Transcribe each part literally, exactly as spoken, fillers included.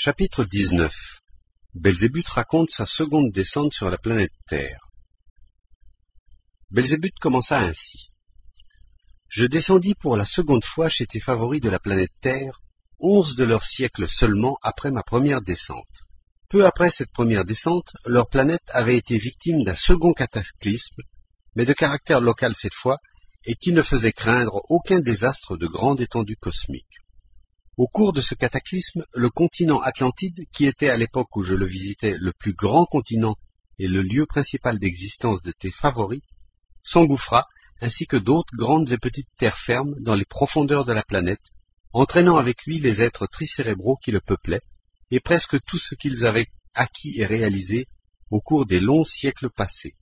Chapitre dix-neuf. Belzébuth raconte sa seconde descente sur la planète Terre. Belzébuth commença ainsi. Je descendis pour la seconde fois chez tes favoris de la planète Terre, onze de leur siècle seulement après ma première descente. Peu après cette première descente, leur planète avait été victime d'un second cataclysme, mais de caractère local cette fois, et qui ne faisait craindre aucun désastre de grande étendue cosmique. Au cours de ce cataclysme, le continent Atlantide, qui était à l'époque où je le visitais le plus grand continent et le lieu principal d'existence de tes favoris, s'engouffra, ainsi que d'autres grandes et petites terres fermes dans les profondeurs de la planète, entraînant avec lui les êtres tricérébraux qui le peuplaient, et presque tout ce qu'ils avaient acquis et réalisé au cours des longs siècles passés.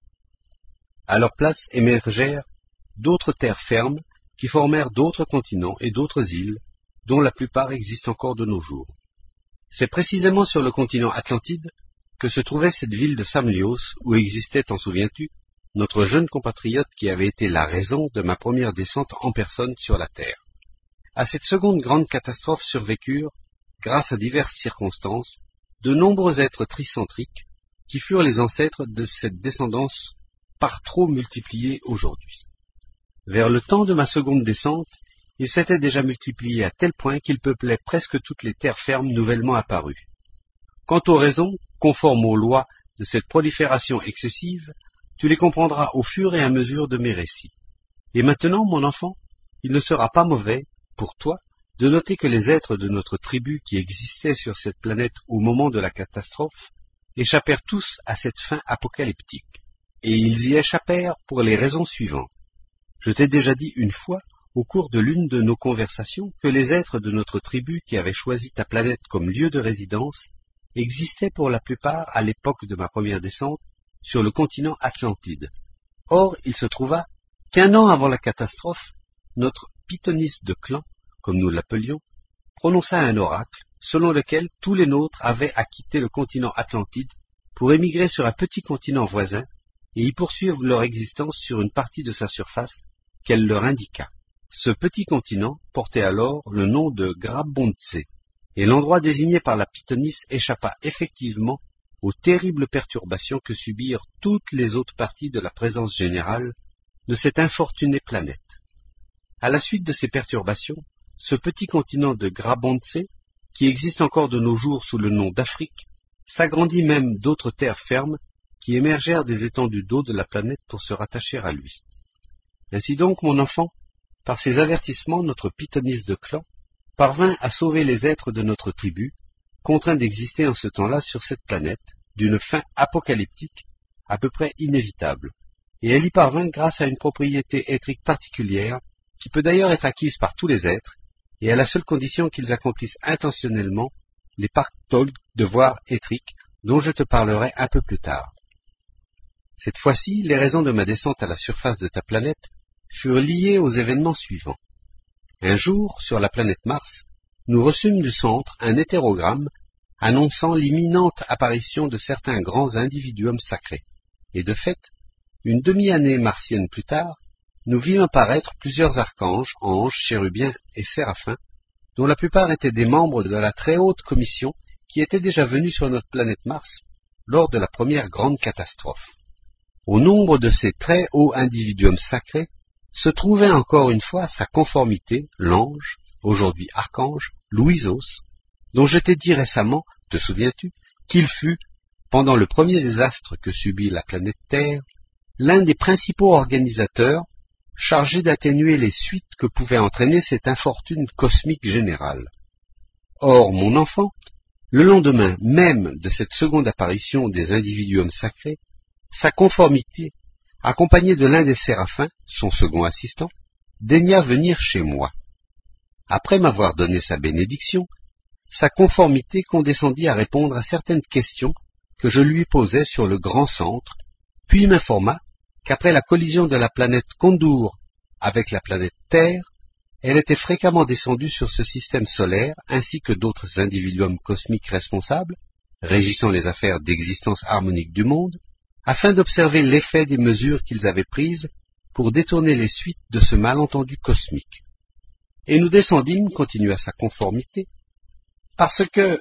À leur place émergèrent d'autres terres fermes qui formèrent d'autres continents et d'autres îles, dont la plupart existent encore de nos jours. C'est précisément sur le continent Atlantide que se trouvait cette ville de Samnios, où existait, t'en souviens-tu, notre jeune compatriote qui avait été la raison de ma première descente en personne sur la Terre. À cette seconde grande catastrophe survécurent, grâce à diverses circonstances, de nombreux êtres tricentriques qui furent les ancêtres de cette descendance par trop multipliée aujourd'hui. Vers le temps de ma seconde descente, il s'était déjà multiplié à tel point qu'il peuplait presque toutes les terres fermes nouvellement apparues. Quant aux raisons, conformes aux lois de cette prolifération excessive, tu les comprendras au fur et à mesure de mes récits. Et maintenant, mon enfant, il ne sera pas mauvais, pour toi, de noter que les êtres de notre tribu qui existaient sur cette planète au moment de la catastrophe échappèrent tous à cette fin apocalyptique. Et ils y échappèrent pour les raisons suivantes. Je t'ai déjà dit une fois, au cours de l'une de nos conversations, que les êtres de notre tribu qui avaient choisi ta planète comme lieu de résidence existaient pour la plupart à l'époque de ma première descente sur le continent Atlantide. Or, il se trouva qu'un an avant la catastrophe, notre pythoniste de clan, comme nous l'appelions, prononça un oracle selon lequel tous les nôtres avaient à quitter le continent Atlantide pour émigrer sur un petit continent voisin et y poursuivre leur existence sur une partie de sa surface qu'elle leur indiqua. Ce petit continent portait alors le nom de Grabontse, et l'endroit désigné par la pythonisse échappa effectivement aux terribles perturbations que subirent toutes les autres parties de la présence générale de cette infortunée planète. À la suite de ces perturbations, ce petit continent de Grabontse, qui existe encore de nos jours sous le nom d'Afrique, s'agrandit même d'autres terres fermes qui émergèrent des étendues d'eau de la planète pour se rattacher à lui. Ainsi donc, mon enfant, par ces avertissements, notre pythoniste de clan parvint à sauver les êtres de notre tribu, contraints d'exister en ce temps-là sur cette planète, d'une fin apocalyptique à peu près inévitable. Et elle y parvint grâce à une propriété éthrique particulière, qui peut d'ailleurs être acquise par tous les êtres, et à la seule condition qu'ils accomplissent intentionnellement les pactolgues devoirs éthriques, dont je te parlerai un peu plus tard. Cette fois-ci, les raisons de ma descente à la surface de ta planète furent liées aux événements suivants. Un jour, sur la planète Mars, nous reçûmes du centre un hétérogramme annonçant l'imminente apparition de certains grands individuums sacrés. Et de fait, une demi-année martienne plus tard, nous vîmes apparaître plusieurs archanges, anges, chérubiens et séraphins, dont la plupart étaient des membres de la très haute commission qui était déjà venue sur notre planète Mars lors de la première grande catastrophe. Au nombre de ces très hauts individuums sacrés se trouvait encore une fois sa conformité, l'ange, aujourd'hui archange, Louisos, dont je t'ai dit récemment, te souviens-tu, qu'il fut, pendant le premier désastre que subit la planète Terre, l'un des principaux organisateurs chargés d'atténuer les suites que pouvait entraîner cette infortune cosmique générale. Or, mon enfant, le lendemain même de cette seconde apparition des individuums sacrés, sa conformité, accompagné de l'un des séraphins, son second assistant, daigna venir chez moi. Après m'avoir donné sa bénédiction, sa conformité condescendit à répondre à certaines questions que je lui posais sur le grand centre, puis m'informa qu'après la collision de la planète Kondour avec la planète Terre, elle était fréquemment descendue sur ce système solaire ainsi que d'autres individuums cosmiques responsables, régissant les affaires d'existence harmonique du monde, afin d'observer l'effet des mesures qu'ils avaient prises pour détourner les suites de ce malentendu cosmique. Et nous descendîmes, continua sa conformité, parce que,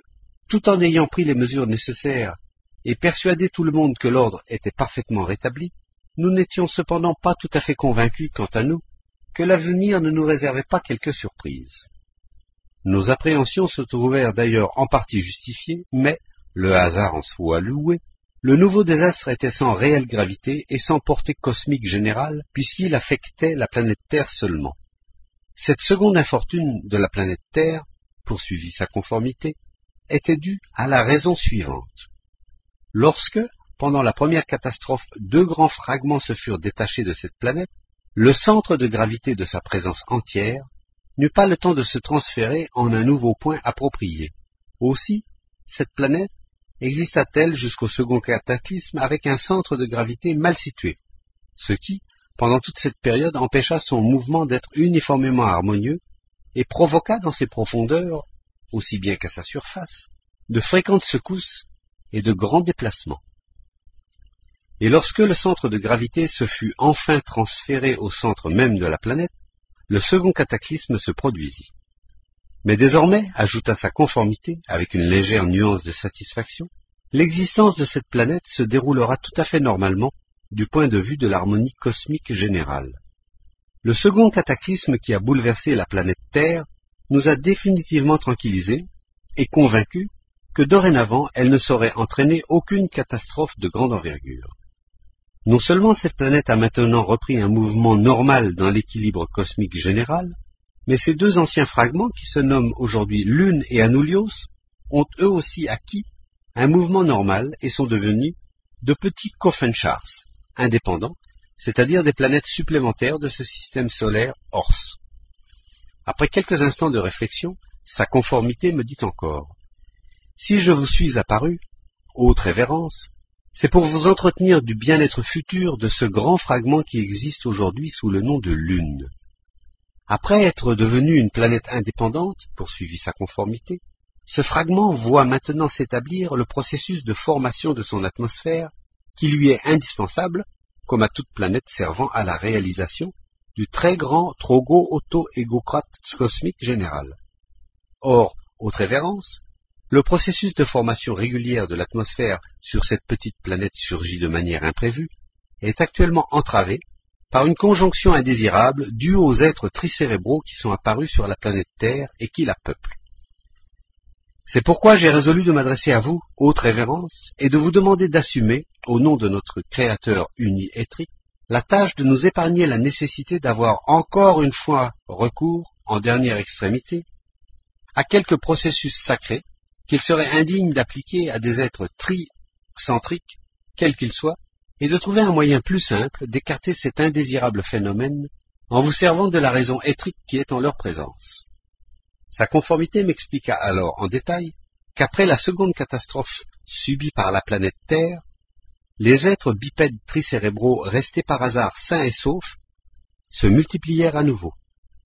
tout en ayant pris les mesures nécessaires et persuadé tout le monde que l'ordre était parfaitement rétabli, nous n'étions cependant pas tout à fait convaincus, quant à nous, que l'avenir ne nous réservait pas quelques surprises. Nos appréhensions se trouvèrent d'ailleurs en partie justifiées, mais, le hasard en soit loué, le nouveau désastre était sans réelle gravité et sans portée cosmique générale, puisqu'il affectait la planète Terre seulement. Cette seconde infortune de la planète Terre, poursuivit sa conformité, était due à la raison suivante. Lorsque, pendant la première catastrophe, deux grands fragments se furent détachés de cette planète, le centre de gravité de sa présence entière n'eut pas le temps de se transférer en un nouveau point approprié. Aussi, cette planète exista-t-elle jusqu'au second cataclysme avec un centre de gravité mal situé, ce qui, pendant toute cette période, empêcha son mouvement d'être uniformément harmonieux et provoqua dans ses profondeurs, aussi bien qu'à sa surface, de fréquentes secousses et de grands déplacements. Et lorsque le centre de gravité se fut enfin transféré au centre même de la planète, le second cataclysme se produisit. Mais désormais, ajouta sa conformité, avec une légère nuance de satisfaction, l'existence de cette planète se déroulera tout à fait normalement du point de vue de l'harmonie cosmique générale. Le second cataclysme qui a bouleversé la planète Terre nous a définitivement tranquillisés et convaincus que dorénavant elle ne saurait entraîner aucune catastrophe de grande envergure. Non seulement cette planète a maintenant repris un mouvement normal dans l'équilibre cosmique général, mais ces deux anciens fragments, qui se nomment aujourd'hui Lune et Anoulios, ont eux aussi acquis un mouvement normal et sont devenus de petits Coffenchars, indépendants, c'est-à-dire des planètes supplémentaires de ce système solaire Ors. Après quelques instants de réflexion, sa conformité me dit encore « Si je vous suis apparu, haute révérence, c'est pour vous entretenir du bien-être futur de ce grand fragment qui existe aujourd'hui sous le nom de Lune. Après être devenu une planète indépendante, poursuivit sa conformité, ce fragment voit maintenant s'établir le processus de formation de son atmosphère qui lui est indispensable, comme à toute planète servant à la réalisation du très grand trogo-auto-égocrate cosmique général. Or, haute révérence, le processus de formation régulière de l'atmosphère sur cette petite planète surgie de manière imprévue est actuellement entravé par une conjonction indésirable due aux êtres tricérébraux qui sont apparus sur la planète Terre et qui la peuplent. C'est pourquoi j'ai résolu de m'adresser à vous, haute révérence, et de vous demander d'assumer, au nom de notre Créateur uni-étrique, la tâche de nous épargner la nécessité d'avoir encore une fois recours, en dernière extrémité, à quelques processus sacrés qu'il serait indigne d'appliquer à des êtres tricentriques, quels qu'ils soient, et de trouver un moyen plus simple d'écarter cet indésirable phénomène en vous servant de la raison étrique qui est en leur présence. Sa conformité m'expliqua alors en détail qu'après la seconde catastrophe subie par la planète Terre, les êtres bipèdes tricérébraux restés par hasard sains et saufs se multiplièrent à nouveau.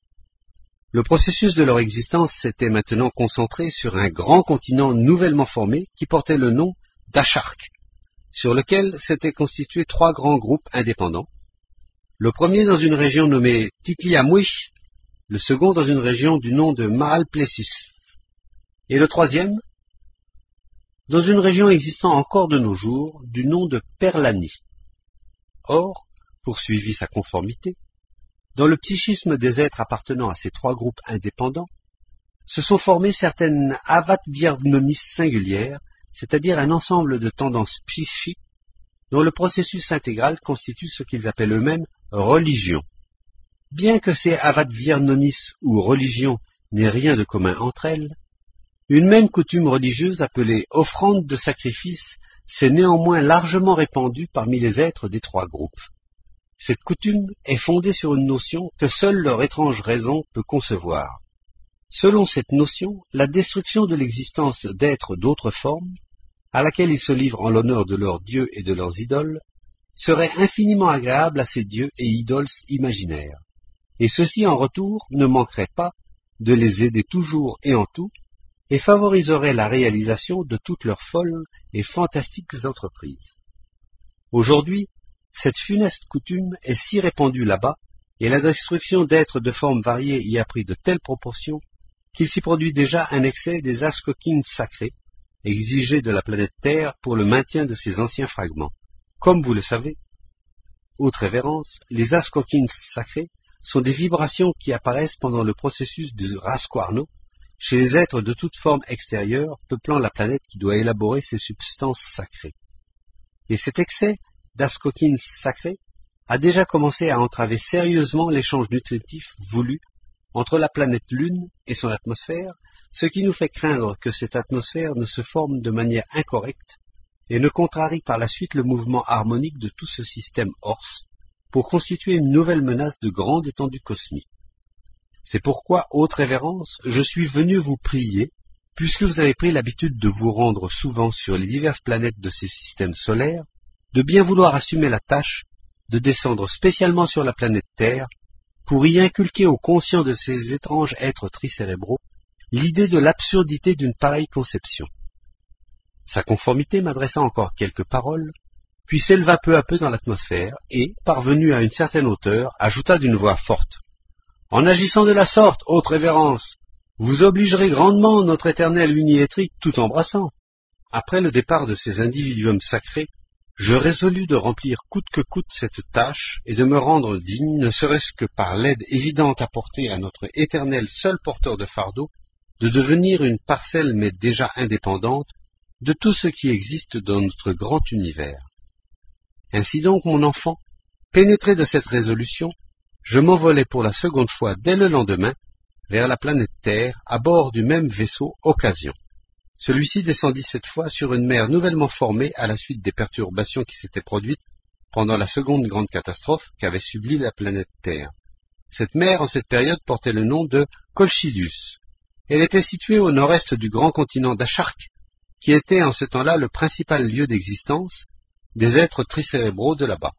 Le processus de leur existence s'était maintenant concentré sur un grand continent nouvellement formé qui portait le nom d'Achark, sur lequel s'étaient constitués trois grands groupes indépendants, le premier dans une région nommée Titliamouich, le second dans une région du nom de Maalplessis, et le troisième dans une région existant encore de nos jours du nom de Perlani. Or, poursuivit sa conformité, dans le psychisme des êtres appartenant à ces trois groupes indépendants, se sont formées certaines avatvirnonis singulières, c'est-à-dire un ensemble de tendances psychiques dont le processus intégral constitue ce qu'ils appellent eux-mêmes religion. Bien que ces avatvirnonis ou religions n'aient rien de commun entre elles, une même coutume religieuse appelée offrande de sacrifice s'est néanmoins largement répandue parmi les êtres des trois groupes. Cette coutume est fondée sur une notion que seule leur étrange raison peut concevoir. Selon cette notion, la destruction de l'existence d'êtres d'autres formes, à laquelle ils se livrent en l'honneur de leurs dieux et de leurs idoles, serait infiniment agréable à ces dieux et idoles imaginaires, et ceux-ci en retour ne manqueraient pas de les aider toujours et en tout, et favoriseraient la réalisation de toutes leurs folles et fantastiques entreprises. Aujourd'hui, cette funeste coutume est si répandue là-bas, et la destruction d'êtres de formes variées y a pris de telles proportions, qu'il s'y produit déjà un excès des ascoquines sacrées, exigées de la planète Terre pour le maintien de ses anciens fragments. Comme vous le savez, haute révérence, les ascoquines sacrées sont des vibrations qui apparaissent pendant le processus de Rasquarno chez les êtres de toute forme extérieure peuplant la planète qui doit élaborer ces substances sacrées. Et cet excès d'ascoquines sacrées a déjà commencé à entraver sérieusement l'échange nutritif voulu entre la planète Lune et son atmosphère, ce qui nous fait craindre que cette atmosphère ne se forme de manière incorrecte et ne contrarie par la suite le mouvement harmonique de tout ce système Ors pour constituer une nouvelle menace de grande étendue cosmique. C'est pourquoi, haute révérence, je suis venu vous prier, puisque vous avez pris l'habitude de vous rendre souvent sur les diverses planètes de ces systèmes solaires, de bien vouloir assumer la tâche de descendre spécialement sur la planète Terre pour y inculquer aux conscients de ces étranges êtres tricérébraux l'idée de l'absurdité d'une pareille conception. Sa conformité m'adressa encore quelques paroles, puis s'éleva peu à peu dans l'atmosphère et, parvenu à une certaine hauteur, ajouta d'une voix forte. « En agissant de la sorte, haute révérence, vous obligerez grandement notre éternel uniétrique tout embrassant. » Après le départ de ces individuums sacrés, je résolus de remplir coûte que coûte cette tâche et de me rendre digne, ne serait-ce que par l'aide évidente apportée à notre éternel seul porteur de fardeau, de devenir une parcelle mais déjà indépendante de tout ce qui existe dans notre grand univers. Ainsi donc, mon enfant, pénétré de cette résolution, je m'envolai pour la seconde fois dès le lendemain vers la planète Terre à bord du même vaisseau Occasion. Celui-ci descendit cette fois sur une mer nouvellement formée à la suite des perturbations qui s'étaient produites pendant la seconde grande catastrophe qu'avait subie la planète Terre. Cette mer, en cette période, portait le nom de Colchidius. Elle était située au nord-est du grand continent d'Achark, qui était en ce temps-là le principal lieu d'existence des êtres tricérébraux de là-bas.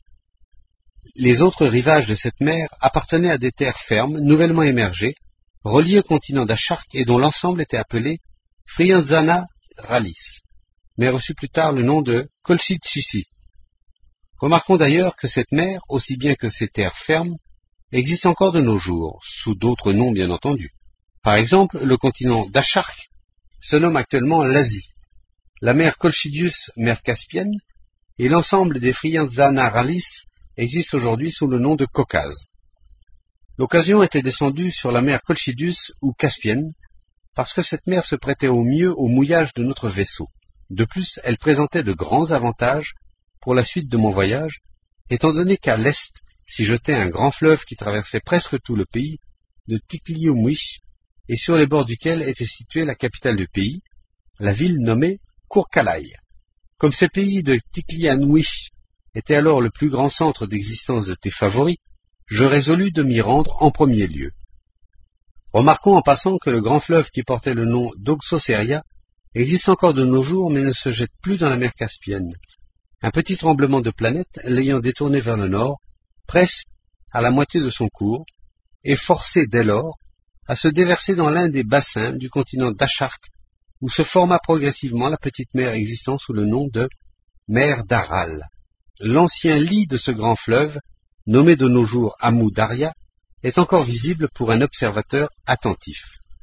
Les autres rivages de cette mer appartenaient à des terres fermes, nouvellement émergées, reliées au continent d'Achark et dont l'ensemble était appelé Frianzana Rallis, mais reçut plus tard le nom de Colchichissi. Remarquons d'ailleurs que cette mer, aussi bien que ces terres fermes, existe encore de nos jours, sous d'autres noms bien entendu. Par exemple, le continent d'Achark se nomme actuellement l'Asie, la mer Colchidius, mer Caspienne, et l'ensemble des Frianzana Rallis existe aujourd'hui sous le nom de Caucase. L'Occasion était descendue sur la mer Colchidius ou Caspienne, parce que cette mer se prêtait au mieux au mouillage de notre vaisseau. De plus, elle présentait de grands avantages pour la suite de mon voyage, étant donné qu'à l'est s'y jetait un grand fleuve qui traversait presque tout le pays, de Tikliumwish, et sur les bords duquel était située la capitale du pays, la ville nommée Kurkalai. Comme ce pays de Tiklianwish était alors le plus grand centre d'existence de tes favoris, je résolus de m'y rendre en premier lieu. Remarquons en passant que le grand fleuve qui portait le nom d'Oxoceria existe encore de nos jours mais ne se jette plus dans la mer Caspienne. Un petit tremblement de planète, l'ayant détourné vers le nord, presse à la moitié de son cours, et forcé dès lors à se déverser dans l'un des bassins du continent d'Achark, où se forma progressivement la petite mer existant sous le nom de mer d'Aral. L'ancien lit de ce grand fleuve, nommé de nos jours Amu Darya, est encore visible pour un observateur attentif.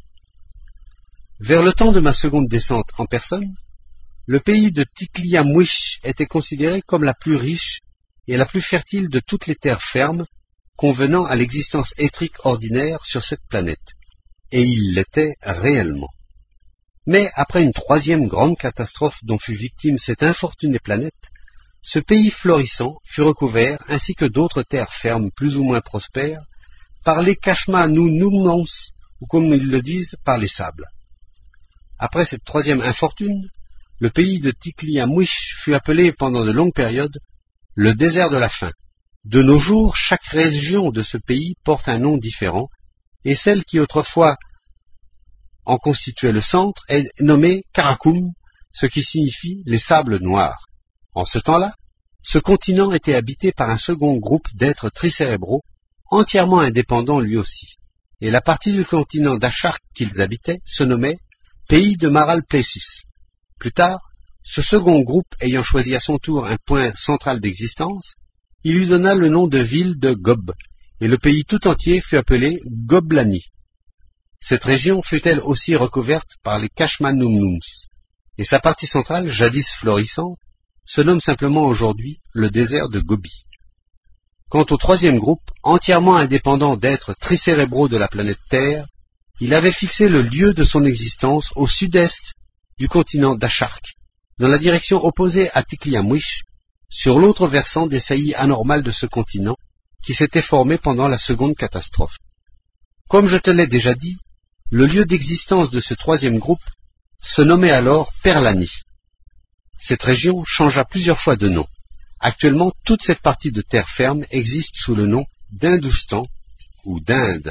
Vers le temps de ma seconde descente en personne, le pays de Tikliamwish était considéré comme la plus riche et la plus fertile de toutes les terres fermes convenant à l'existence éthrique ordinaire sur cette planète, et il l'était réellement. Mais après une troisième grande catastrophe dont fut victime cette infortunée planète, ce pays florissant fut recouvert, ainsi que d'autres terres fermes plus ou moins prospères, par les Kashmanunumons, ou comme ils le disent, par les sables. Après cette troisième infortune, le pays de Tikliamwish fut appelé pendant de longues périodes le désert de la faim. De nos jours, chaque région de ce pays porte un nom différent, et celle qui autrefois en constituait le centre est nommée Karakum, ce qui signifie les sables noirs. En ce temps-là, ce continent était habité par un second groupe d'êtres tricérébraux, entièrement indépendants lui aussi, et la partie du continent d'Achark qu'ils habitaient se nommait pays de Maral Plessis. Plus tard, ce second groupe ayant choisi à son tour un point central d'existence, il lui donna le nom de ville de Gob, et le pays tout entier fut appelé Goblani. Cette région fut elle aussi recouverte par les Kashmanumnums. et sa partie centrale, jadis florissante, se nomme simplement aujourd'hui le désert de Gobi. Quant au troisième groupe, entièrement indépendant d'êtres tricérébraux de la planète Terre, il avait fixé le lieu de son existence au sud-est du continent d'Achark, dans la direction opposée à Tikliamwish, sur l'autre versant des saillies anormales de ce continent, qui s'était formé pendant la seconde catastrophe. Comme je te l'ai déjà dit, le lieu d'existence de ce troisième groupe se nommait alors Perlani. Cette région changea plusieurs fois de nom. Actuellement, toute cette partie de terre ferme existe sous le nom d'Hindoustan ou d'Inde.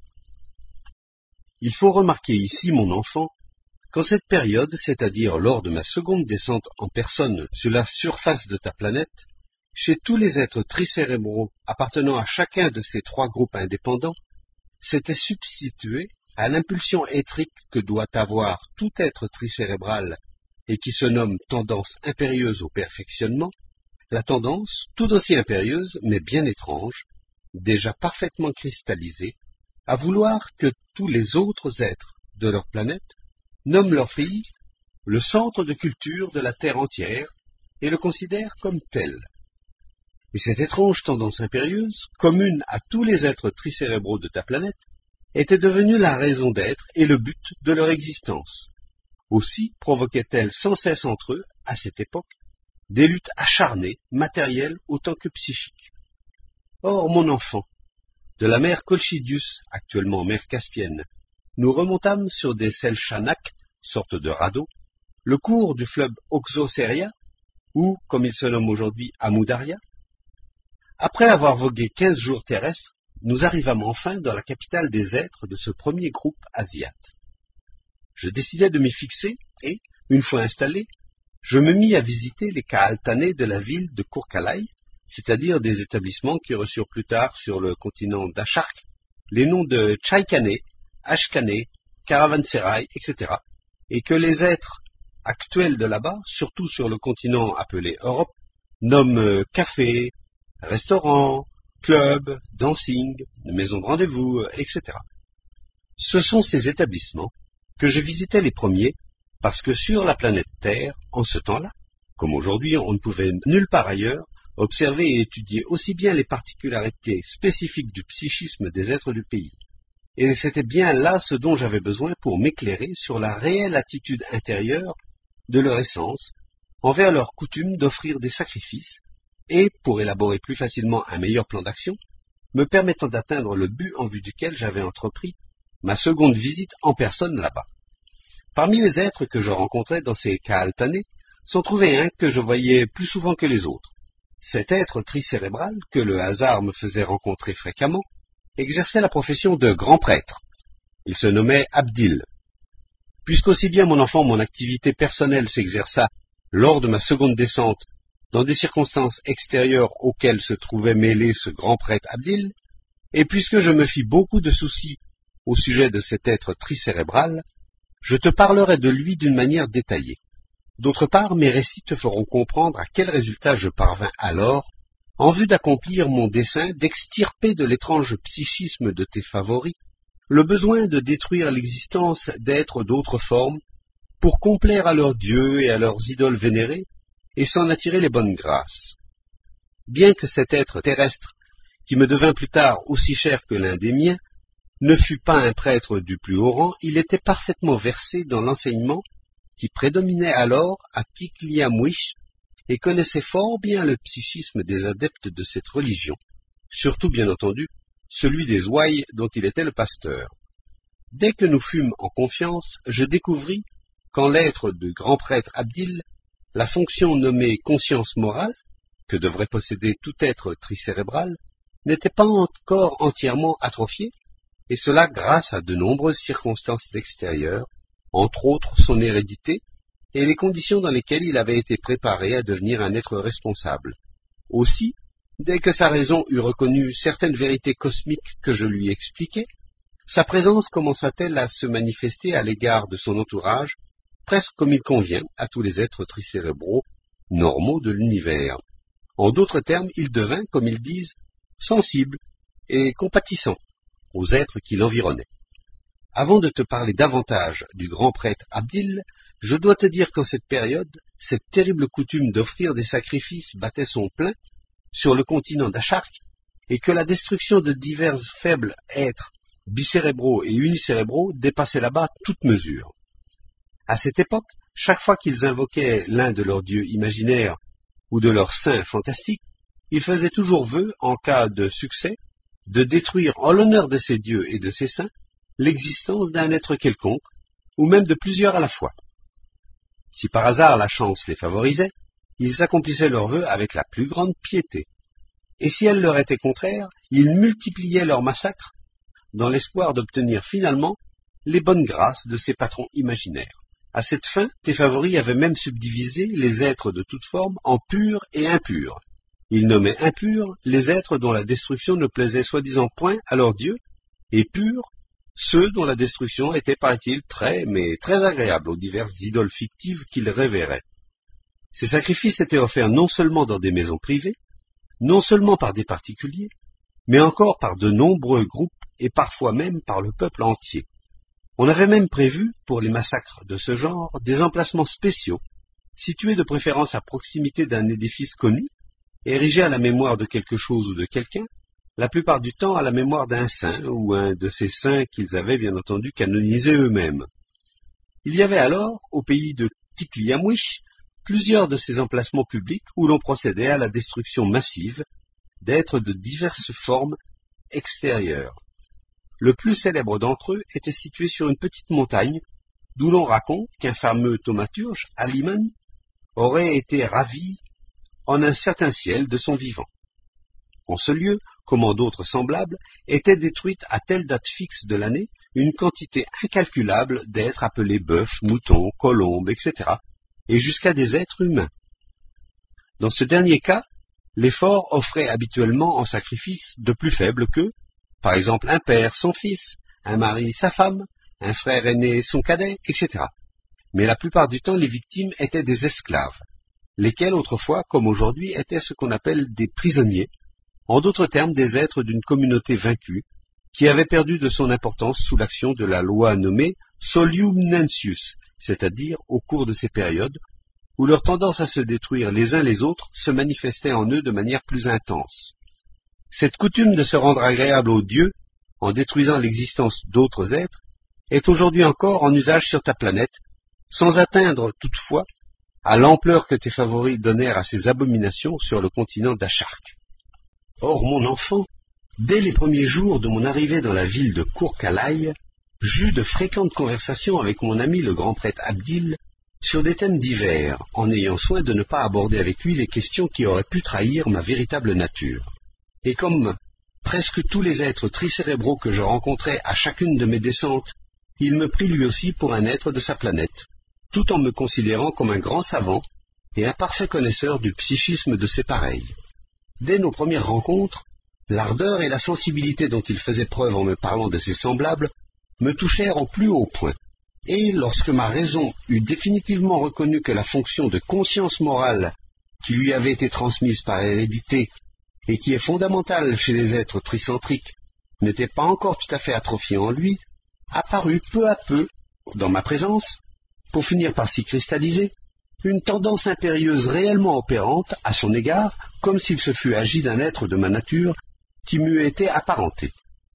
Il faut remarquer ici, mon enfant, qu'en cette période, c'est-à-dire lors de ma seconde descente en personne sur la surface de ta planète, chez tous les êtres tricérébraux appartenant à chacun de ces trois groupes indépendants, s'était substitué à l'impulsion éthrique que doit avoir tout être tricérébral et qui se nomme tendance impérieuse au perfectionnement, la tendance, tout aussi impérieuse, mais bien étrange, déjà parfaitement cristallisée, à vouloir que tous les autres êtres de leur planète nomment leur pays le centre de culture de la Terre entière et le considèrent comme tel. Et cette étrange tendance impérieuse, commune à tous les êtres tricérébraux de ta planète, était devenue la raison d'être et le but de leur existence. Aussi provoquait-elle sans cesse entre eux, à cette époque, des luttes acharnées, matérielles autant que psychiques. Or, mon enfant, de la mer Kolchidius, actuellement mer Caspienne, nous remontâmes sur des Selchanak, sorte de radeau, le cours du fleuve Oxoceria, ou, comme il se nomme aujourd'hui, Amoudaria. Après avoir vogué quinze jours terrestres, nous arrivâmes enfin dans la capitale des êtres de ce premier groupe asiate. Je décidai de m'y fixer et, une fois installé, je me mis à visiter les Kaaltanés de la ville de Kurkalai, c'est-à-dire des établissements qui reçurent plus tard sur le continent d'Achark les noms de Chaikane, Ashkane, Caravanserai, et cetera, et que les êtres actuels de là-bas, surtout sur le continent appelé Europe, nomment café, restaurant, club, dancing, maison de rendez-vous, et cetera. Ce sont ces établissements que je visitais les premiers, parce que sur la planète Terre, en ce temps-là, comme aujourd'hui, on ne pouvait nulle part ailleurs observer et étudier aussi bien les particularités spécifiques du psychisme des êtres du pays. Et c'était bien là ce dont j'avais besoin pour m'éclairer sur la réelle attitude intérieure de leur essence envers leur coutume d'offrir des sacrifices et, pour élaborer plus facilement un meilleur plan d'action, me permettant d'atteindre le but en vue duquel j'avais entrepris ma seconde visite en personne là-bas. Parmi les êtres que je rencontrais dans ces Kaaltanés, s'en trouvait un que je voyais plus souvent que les autres. Cet être tricérébral, que le hasard me faisait rencontrer fréquemment, exerçait la profession de grand prêtre. Il se nommait Abdil. Puisqu'aussi bien mon enfant, mon activité personnelle s'exerça lors de ma seconde descente dans des circonstances extérieures auxquelles se trouvait mêlé ce grand prêtre Abdil, et puisque je me fis beaucoup de soucis au sujet de cet être tricérébral, je te parlerai de lui d'une manière détaillée. D'autre part, mes récits te feront comprendre à quel résultat je parvins alors, en vue d'accomplir mon dessein d'extirper de l'étrange psychisme de tes favoris le besoin de détruire l'existence d'êtres d'autres formes pour complaire à leurs dieux et à leurs idoles vénérées et s'en attirer les bonnes grâces. Bien que cet être terrestre, qui me devint plus tard aussi cher que l'un des miens, ne fût pas un prêtre du plus haut rang, il était parfaitement versé dans l'enseignement qui prédominait alors à Tikliamwish et connaissait fort bien le psychisme des adeptes de cette religion, surtout bien entendu celui des ouailles dont il était le pasteur. Dès que nous fûmes en confiance, je découvris qu'en l'être du grand prêtre Abdil, la fonction nommée conscience morale, que devrait posséder tout être tricérébral, n'était pas encore entièrement atrophiée, et cela grâce à de nombreuses circonstances extérieures, entre autres son hérédité et les conditions dans lesquelles il avait été préparé à devenir un être responsable. Aussi, dès que sa raison eut reconnu certaines vérités cosmiques que je lui expliquais, sa présence commença-t-elle à se manifester à l'égard de son entourage, presque comme il convient à tous les êtres tricérébraux normaux de l'univers. En d'autres termes, il devint, comme ils disent, sensible et compatissant aux êtres qui l'environnaient. Avant de te parler davantage du grand prêtre Abdil, Je dois te dire qu'en cette période, cette terrible coutume d'offrir des sacrifices battait son plein sur le continent d'Acharc, et que la destruction de divers faibles êtres bicérébraux et unicérébraux dépassait là-bas toute mesure. À cette époque, chaque fois qu'ils invoquaient l'un de leurs dieux imaginaires ou de leurs saints fantastiques, ils faisaient toujours vœu, en cas de succès, de détruire en l'honneur de ces dieux et de ces saints l'existence d'un être quelconque, ou même de plusieurs à la fois. Si par hasard la chance les favorisait, ils accomplissaient leurs vœux avec la plus grande piété. Et si elle leur était contraire, ils multipliaient leurs massacres dans l'espoir d'obtenir finalement les bonnes grâces de ces patrons imaginaires. À cette fin, tes favoris avaient même subdivisé les êtres de toute forme en purs et impurs. Ils nommaient impurs les êtres dont la destruction ne plaisait soi-disant point à leur Dieu, et purs ceux dont la destruction était, paraît-il, très, mais très agréable aux diverses idoles fictives qu'ils révéraient. Ces sacrifices étaient offerts non seulement dans des maisons privées, non seulement par des particuliers, mais encore par de nombreux groupes et parfois même par le peuple entier. On avait même prévu, pour les massacres de ce genre, des emplacements spéciaux, situés de préférence à proximité d'un édifice connu, érigé à la mémoire de quelque chose ou de quelqu'un, la plupart du temps à la mémoire d'un saint, ou un de ces saints qu'ils avaient bien entendu canonisés eux-mêmes. Il y avait alors, au pays de Tikliamwish, plusieurs de ces emplacements publics où l'on procédait à la destruction massive d'êtres de diverses formes extérieures. Le plus célèbre d'entre eux était situé sur une petite montagne, d'où l'on raconte qu'un fameux thaumaturge, Aliman, aurait été ravi en un certain ciel de son vivant. En ce lieu, comme en d'autres semblables, était détruite à telle date fixe de l'année une quantité incalculable d'êtres appelés bœufs, moutons, colombes, et cetera, et jusqu'à des êtres humains. Dans ce dernier cas, les forts offraient habituellement en sacrifice de plus faibles qu'eux, par exemple un père son fils, un mari sa femme, un frère aîné son cadet, et cetera. Mais la plupart du temps, les victimes étaient des esclaves, lesquels autrefois, comme aujourd'hui, étaient ce qu'on appelle des prisonniers, en d'autres termes des êtres d'une communauté vaincue, qui avait perdu de son importance sous l'action de la loi nommée Solium Nensius, c'est-à-dire au cours de ces périodes, où leur tendance à se détruire les uns les autres se manifestait en eux de manière plus intense. Cette coutume de se rendre agréable aux dieux, en détruisant l'existence d'autres êtres, est aujourd'hui encore en usage sur ta planète, sans atteindre toutefois à l'ampleur que tes favoris donnèrent à ces abominations sur le continent d'Acharc. Or, mon enfant, dès les premiers jours de mon arrivée dans la ville de Kourkalaï, j'eus de fréquentes conversations avec mon ami le grand prêtre Abdil sur des thèmes divers, en ayant soin de ne pas aborder avec lui les questions qui auraient pu trahir ma véritable nature. Et comme presque tous les êtres tricérébraux que je rencontrais à chacune de mes descentes, il me prit lui aussi pour un être de sa planète, tout en me considérant comme un grand savant et un parfait connaisseur du psychisme de ses pareils. Dès nos premières rencontres, l'ardeur et la sensibilité dont il faisait preuve en me parlant de ses semblables me touchèrent au plus haut point. Et lorsque ma raison eut définitivement reconnu que la fonction de conscience morale qui lui avait été transmise par hérédité et qui est fondamentale chez les êtres tricentriques n'était pas encore tout à fait atrophiée en lui, apparut peu à peu, dans ma présence, pour finir par s'y cristalliser, une tendance impérieuse réellement opérante à son égard, comme s'il se fût agi d'un être de ma nature qui m'eût été apparenté.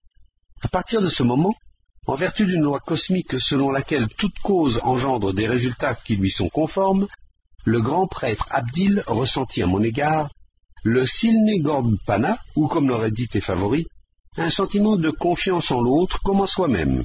À partir de ce moment, en vertu d'une loi cosmique selon laquelle toute cause engendre des résultats qui lui sont conformes, le grand prêtre Abdil ressentit à mon égard le Silne Gordpana, ou comme l'auraient dit tes favoris, un sentiment de confiance en l'autre comme en soi-même.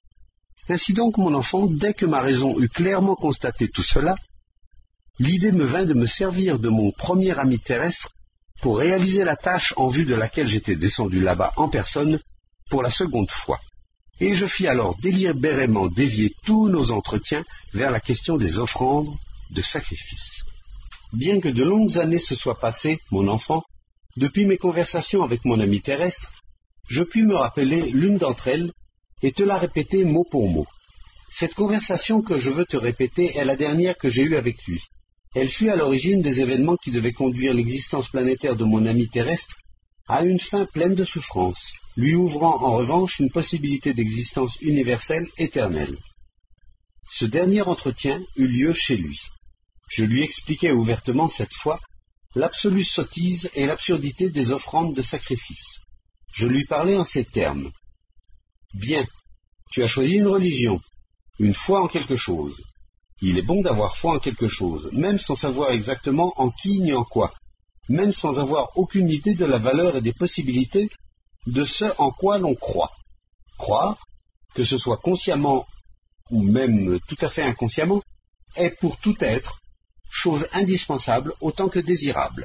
Ainsi donc, mon enfant, dès que ma raison eut clairement constaté tout cela, l'idée me vint de me servir de mon premier ami terrestre pour réaliser la tâche en vue de laquelle j'étais descendu là-bas en personne pour la seconde fois. Et je fis alors délibérément dévier tous nos entretiens vers la question des offrandes de sacrifice. Bien que de longues années se soient passées, mon enfant, depuis mes conversations avec mon ami terrestre, je puis me rappeler l'une d'entre elles et te la répéter mot pour mot. Cette conversation que je veux te répéter est la dernière que j'ai eue avec lui. Elle fut à l'origine des événements qui devaient conduire l'existence planétaire de mon ami terrestre à une fin pleine de souffrance, lui ouvrant en revanche une possibilité d'existence universelle éternelle. Ce dernier entretien eut lieu chez lui. Je lui expliquai ouvertement cette fois l'absolue sottise et l'absurdité des offrandes de sacrifice. Je lui parlais en ces termes. Bien, tu as choisi une religion, une foi en quelque chose. Il est bon d'avoir foi en quelque chose, même sans savoir exactement en qui ni en quoi, même sans avoir aucune idée de la valeur et des possibilités de ce en quoi l'on croit. Croire, que ce soit consciemment ou même tout à fait inconsciemment, est pour tout être chose indispensable autant que désirable.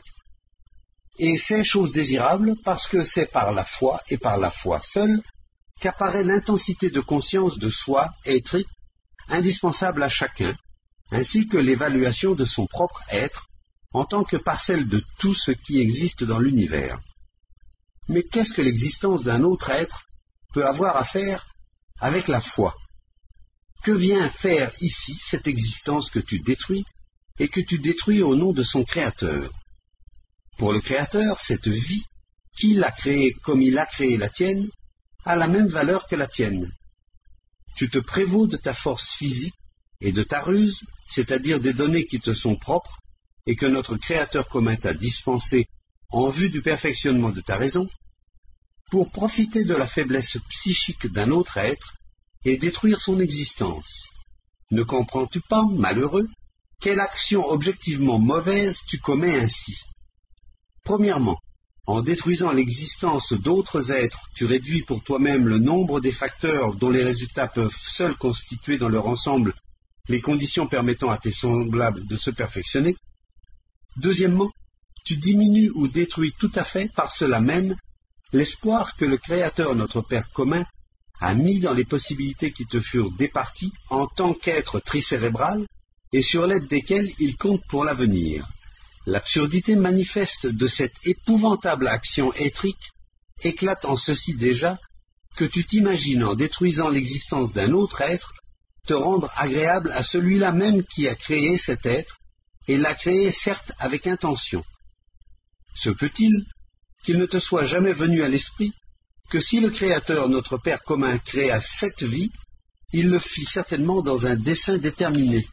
Et c'est chose désirable parce que c'est par la foi et par la foi seule qu'apparaît l'intensité de conscience de soi étrique indispensable à chacun, ainsi que l'évaluation de son propre être en tant que parcelle de tout ce qui existe dans l'univers. Mais qu'est-ce que l'existence d'un autre être peut avoir à faire avec la foi? Que vient faire ici cette existence que tu détruis et que tu détruis au nom de son Créateur? Pour le Créateur, cette vie, qui l'a créée comme il a créé la tienne, a la même valeur que la tienne. Tu te prévaux de ta force physique et de ta ruse, c'est-à-dire des données qui te sont propres et que notre Créateur commun t'a dispensées en vue du perfectionnement de ta raison, pour profiter de la faiblesse psychique d'un autre être et détruire son existence. Ne comprends-tu pas, malheureux, quelle action objectivement mauvaise tu commets ainsi? Premièrement, en détruisant l'existence d'autres êtres, tu réduis pour toi-même le nombre des facteurs dont les résultats peuvent seuls constituer dans leur ensemble les conditions permettant à tes semblables de se perfectionner. Deuxièmement, tu diminues ou détruis tout à fait par cela même l'espoir que le Créateur, notre Père commun, a mis dans les possibilités qui te furent départies en tant qu'être tricérébral et sur l'aide desquelles il compte pour l'avenir. L'absurdité manifeste de cette épouvantable action étrique éclate en ceci déjà que tu t'imagines en détruisant l'existence d'un autre être te rendre agréable à celui-là même qui a créé cet être et l'a créé certes avec intention. Se peut-il qu'il ne te soit jamais venu à l'esprit que si le Créateur, notre Père commun, créa cette vie, il le fit certainement dans un dessein déterminé.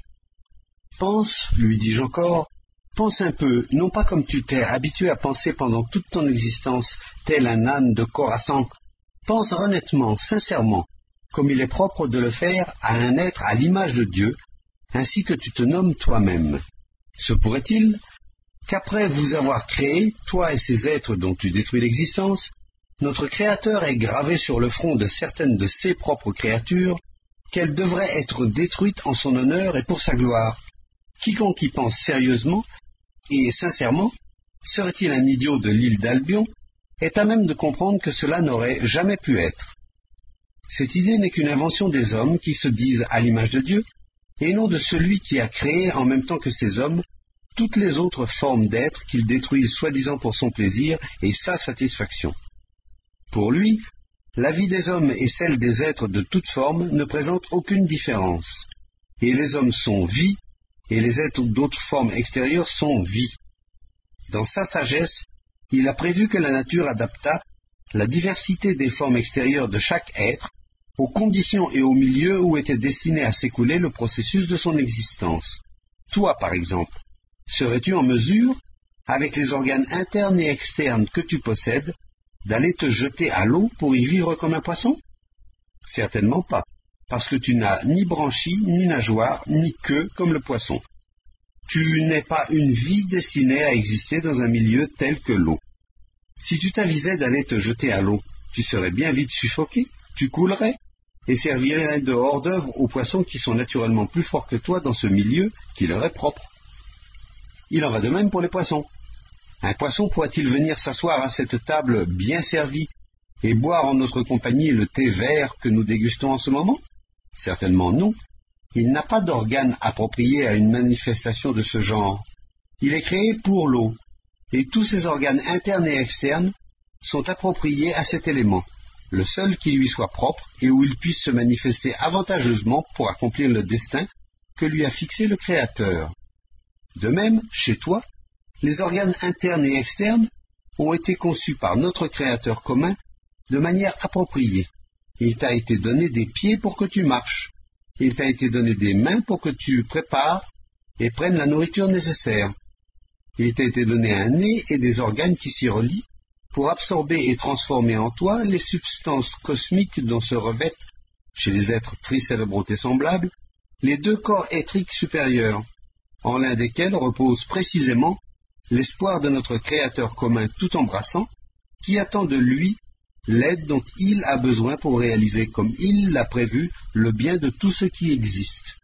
Pense, lui dis-je encore, pense un peu, non pas comme tu t'es habitué à penser pendant toute ton existence, tel un âne de corps à sang. Pense honnêtement, sincèrement, comme il est propre de le faire à un être à l'image de Dieu, ainsi que tu te nommes toi-même. Se pourrait-il qu'après vous avoir créé, toi et ces êtres dont tu détruis l'existence, notre Créateur ait gravé sur le front de certaines de ses propres créatures qu'elles devraient être détruites en son honneur et pour sa gloire. Quiconque y pense sérieusement et sincèrement, serait-il un idiot de l'île d'Albion, est à même de comprendre que cela n'aurait jamais pu être. Cette idée n'est qu'une invention des hommes qui se disent à l'image de Dieu, et non de celui qui a créé en même temps que ces hommes toutes les autres formes d'êtres qu'ils détruisent soi-disant pour son plaisir et sa satisfaction. Pour lui, la vie des hommes et celle des êtres de toute forme ne présentent aucune différence, et les hommes sont vie, et les êtres d'autres formes extérieures sont vie. Dans sa sagesse, il a prévu que la nature adapta la diversité des formes extérieures de chaque être aux conditions et aux milieux où était destiné à s'écouler le processus de son existence. Toi, par exemple, serais-tu en mesure, avec les organes internes et externes que tu possèdes, d'aller te jeter à l'eau pour y vivre comme un poisson? Certainement pas, parce que tu n'as ni branchies, ni nageoires, ni queue comme le poisson. Tu n'es pas une vie destinée à exister dans un milieu tel que l'eau. Si tu t'avisais d'aller te jeter à l'eau, tu serais bien vite suffoqué, tu coulerais, et servirais de hors-d'œuvre aux poissons qui sont naturellement plus forts que toi dans ce milieu qui leur est propre. Il en va de même pour les poissons. Un poisson pourrait-il venir s'asseoir à cette table bien servie et boire en notre compagnie le thé vert que nous dégustons en ce moment? Certainement non. Il n'a pas d'organe approprié à une manifestation de ce genre. Il est créé pour l'eau, et tous ses organes internes et externes sont appropriés à cet élément, le seul qui lui soit propre et où il puisse se manifester avantageusement pour accomplir le destin que lui a fixé le Créateur. De même, chez toi, les organes internes et externes ont été conçus par notre Créateur commun de manière appropriée. Il t'a été donné des pieds pour que tu marches, Il t'a été donné des mains pour que tu prépares et prennes la nourriture nécessaire. Il t'a été donné un nez et des organes qui s'y relient pour absorber et transformer en toi les substances cosmiques dont se revêtent, chez les êtres tricérébraux et semblables, les deux corps éthriques supérieurs, en l'un desquels repose précisément l'espoir de notre Créateur commun tout embrassant, qui attend de lui l'aide dont il a besoin pour réaliser comme il l'a prévu le bien de tout ce qui existe.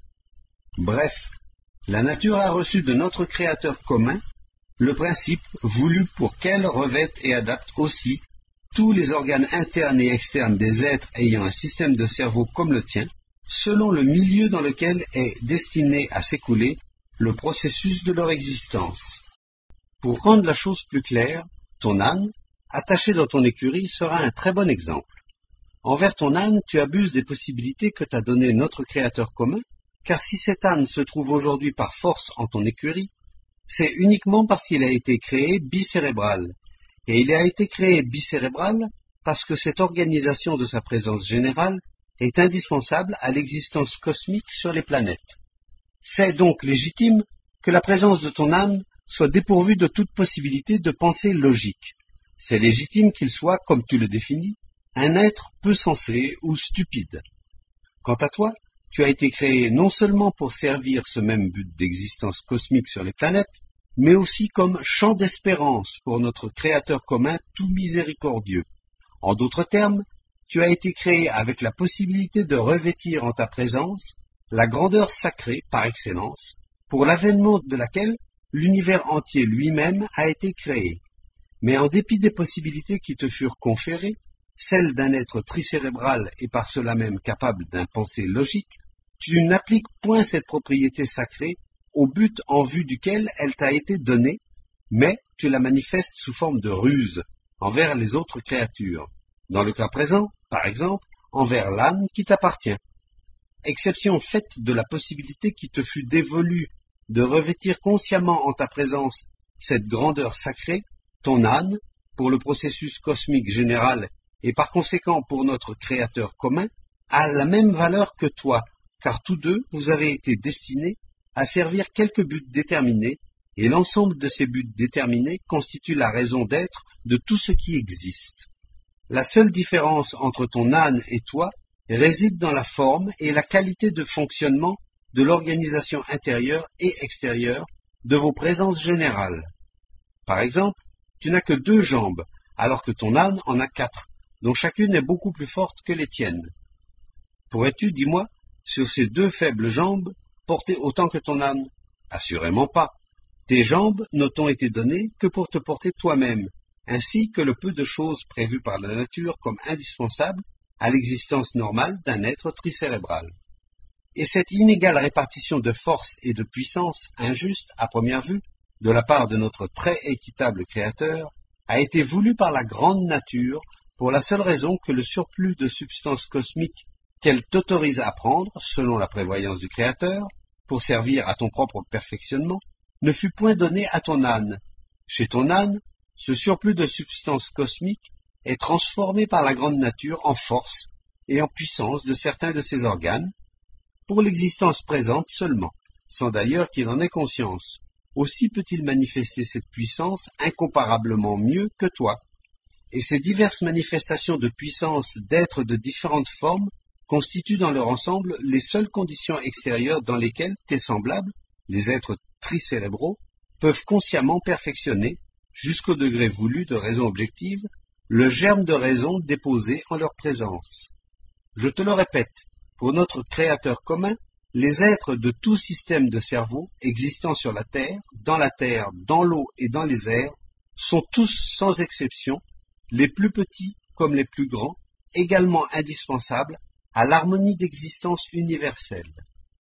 Bref, la nature a reçu de notre Créateur commun le principe voulu pour qu'elle revête et adapte aussi tous les organes internes et externes des êtres ayant un système de cerveau comme le tien, selon le milieu dans lequel est destiné à s'écouler le processus de leur existence. Pour rendre la chose plus claire, ton âne, attaché dans ton écurie, sera un très bon exemple. Envers ton âne, tu abuses des possibilités que t'a données notre Créateur commun, car si cet âne se trouve aujourd'hui par force en ton écurie, c'est uniquement parce qu'il a été créé bicérébral. Et il a été créé bicérébral parce que cette organisation de sa présence générale est indispensable à l'existence cosmique sur les planètes. C'est donc légitime que la présence de ton âne soit dépourvue de toute possibilité de pensée logique. C'est légitime qu'il soit, comme tu le définis, un être peu sensé ou stupide. Quant à toi, tu as été créé non seulement pour servir ce même but d'existence cosmique sur les planètes, mais aussi comme champ d'espérance pour notre Créateur commun tout miséricordieux. En d'autres termes, tu as été créé avec la possibilité de revêtir en ta présence la grandeur sacrée par excellence, pour l'avènement de laquelle l'univers entier lui-même a été créé. Mais en dépit des possibilités qui te furent conférées, celle d'un être tricérébral et par cela même capable d'un pensée logique, tu n'appliques point cette propriété sacrée au but en vue duquel elle t'a été donnée, mais tu la manifestes sous forme de ruse envers les autres créatures. Dans le cas présent, par exemple, envers l'âne qui t'appartient. Exception faite de la possibilité qui te fut dévolue de revêtir consciemment en ta présence cette grandeur sacrée, ton âne, pour le processus cosmique général et par conséquent pour notre Créateur commun, a la même valeur que toi, car tous deux vous avez été destinés à servir quelques buts déterminés, et l'ensemble de ces buts déterminés constitue la raison d'être de tout ce qui existe. La seule différence entre ton âne et toi réside dans la forme et la qualité de fonctionnement de l'organisation intérieure et extérieure de vos présences générales. Par exemple, tu n'as que deux jambes, alors que ton âne en a quatre, dont chacune est beaucoup plus forte que les tiennes. Pourrais-tu, dis-moi, sur ces deux faibles jambes, porter autant que ton âne? Assurément pas. Tes jambes ne t'ont été données que pour te porter toi-même, ainsi que le peu de choses prévues par la nature comme indispensables à l'existence normale d'un être tricérébral. Et cette inégale répartition de force et de puissance, injuste à première vue, de la part de notre très équitable Créateur, a été voulue par la grande nature pour la seule raison que le surplus de substance cosmique qu'elle t'autorise à prendre, selon la prévoyance du Créateur, pour servir à ton propre perfectionnement, ne fut point donné à ton âne. Chez ton âne, ce surplus de substance cosmique est transformé par la grande nature en force et en puissance de certains de ses organes, pour l'existence présente seulement, sans d'ailleurs qu'il en ait conscience. Aussi peut-il manifester cette puissance incomparablement mieux que toi. Et ces diverses manifestations de puissance d'êtres de différentes formes constituent dans leur ensemble les seules conditions extérieures dans lesquelles tes semblables, les êtres tricérébraux, peuvent consciemment perfectionner, jusqu'au degré voulu de raison objective, le germe de raison déposé en leur présence. Je te le répète, pour notre Créateur commun, les êtres de tout système de cerveau existant sur la Terre, dans la Terre, dans l'eau et dans les airs, sont tous sans exception, les plus petits comme les plus grands, également indispensables à l'harmonie d'existence universelle.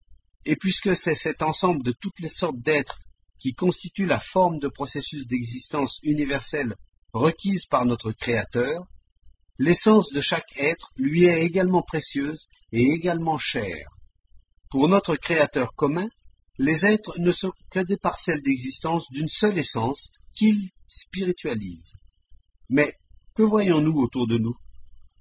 Et puisque c'est cet ensemble de toutes les sortes d'êtres qui constitue la forme de processus d'existence universelle requise par notre Créateur, l'essence de chaque être lui est également précieuse et également chère. Pour notre Créateur commun, les êtres ne sont que des parcelles d'existence d'une seule essence qu'il spiritualise. Mais que voyons-nous autour de nous?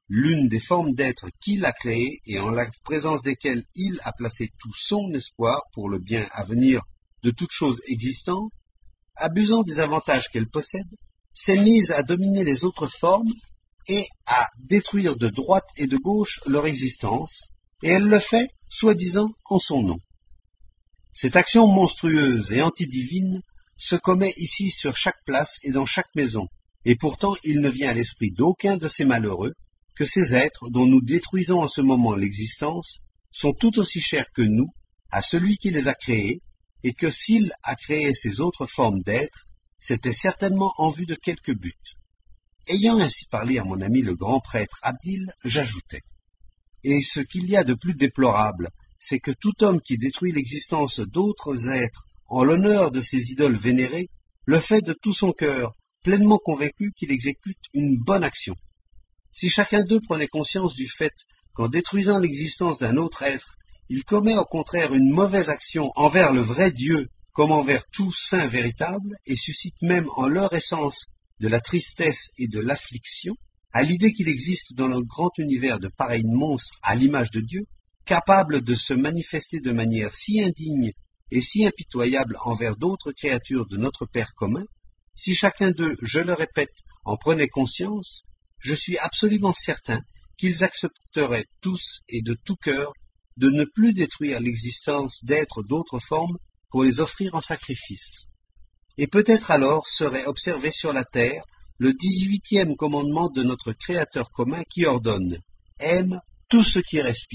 l'une des formes d'être qu'il a créées et en la présence desquelles il a placé tout son espoir pour le bien à venir de toute chose existante, abusant des avantages qu'elle possède, s'est mise à dominer les autres formes et à détruire de droite et de gauche leur existence, et elle le fait, soi-disant, en son nom. Cette action monstrueuse et antidivine se commet ici sur chaque place et dans chaque maison, et pourtant il ne vient à l'esprit d'aucun de ces malheureux que ces êtres dont nous détruisons en ce moment l'existence sont tout aussi chers que nous à celui qui les a créés, et que s'il a créé ces autres formes d'êtres, c'était certainement en vue de quelque but. Ayant ainsi parlé à mon ami le grand prêtre Abdil, j'ajoutai: et ce qu'il y a de plus déplorable, c'est que tout homme qui détruit l'existence d'autres êtres en l'honneur de ces idoles vénérées, le fait de tout son cœur, pleinement convaincu qu'il exécute une bonne action. Si chacun d'eux prenait conscience du fait qu'en détruisant l'existence d'un autre être, il commet au contraire une mauvaise action envers le vrai Dieu comme envers tout saint véritable, et suscite même en leur essence de la tristesse et de l'affliction, à l'idée qu'il existe dans le grand univers de pareils monstres à l'image de Dieu, capables de se manifester de manière si indigne et si impitoyable envers d'autres créatures de notre Père commun, si chacun d'eux, je le répète, en prenait conscience, je suis absolument certain qu'ils accepteraient tous et de tout cœur de ne plus détruire l'existence d'êtres d'autres formes pour les offrir en sacrifice. Et peut-être alors serait observé sur la terre le dix-huitième commandement de notre Créateur commun qui ordonne « Aime tout ce qui respire ».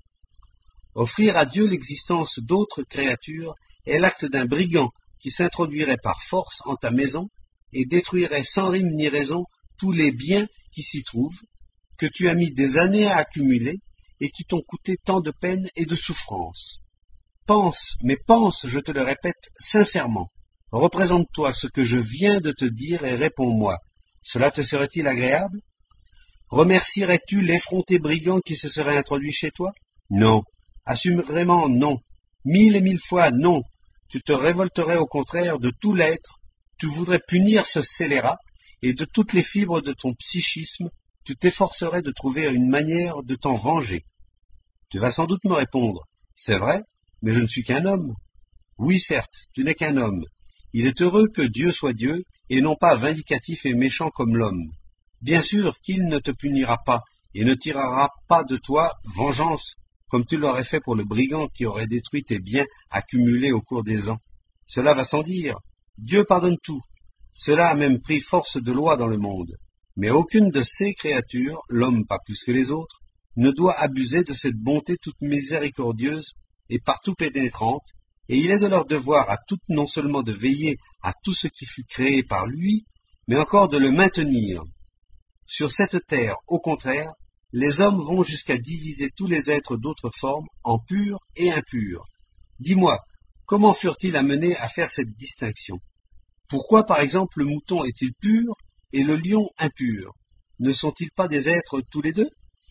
Offrir à Dieu l'existence d'autres créatures est l'acte d'un brigand qui s'introduirait par force en ta maison et détruirait sans rime ni raison tous les biens qui s'y trouvent, que tu as mis des années à accumuler et qui t'ont coûté tant de peine et de souffrance. Pense, mais pense, je te le répète, sincèrement. Représente-toi ce que je viens de te dire et réponds-moi. Cela te serait-il agréable? Remercierais-tu l'effronté brigand qui se serait introduit chez toi? Non. Assurément non. Mille et mille fois non. Tu te révolterais au contraire de tout l'être, tu voudrais punir ce scélérat, et de toutes les fibres de ton psychisme, tu t'efforcerais de trouver une manière de t'en venger. Tu vas sans doute me répondre, c'est vrai, mais je ne suis qu'un homme. Oui, certes, tu n'es qu'un homme. Il est heureux que Dieu soit Dieu, et non pas vindicatif et méchant comme l'homme. Bien sûr qu'il ne te punira pas, et ne tirera pas de toi vengeance, comme tu l'aurais fait pour le brigand qui aurait détruit tes biens accumulés au cours des ans. Cela va sans dire. Dieu pardonne tout. Cela a même pris force de loi dans le monde. Mais aucune de ces créatures, l'homme pas plus que les autres, ne doit abuser de cette bonté toute miséricordieuse et partout pénétrante, et il est de leur devoir à toutes non seulement de veiller à tout ce qui fut créé par lui, mais encore de le maintenir. Sur cette terre, au contraire, les hommes vont jusqu'à diviser tous les êtres d'autres formes en purs et impurs. Dis-moi, comment furent-ils amenés à faire cette distinction? Pourquoi, par exemple, le mouton est-il pur et le lion impur? Ne sont-ils pas des êtres tous les deux?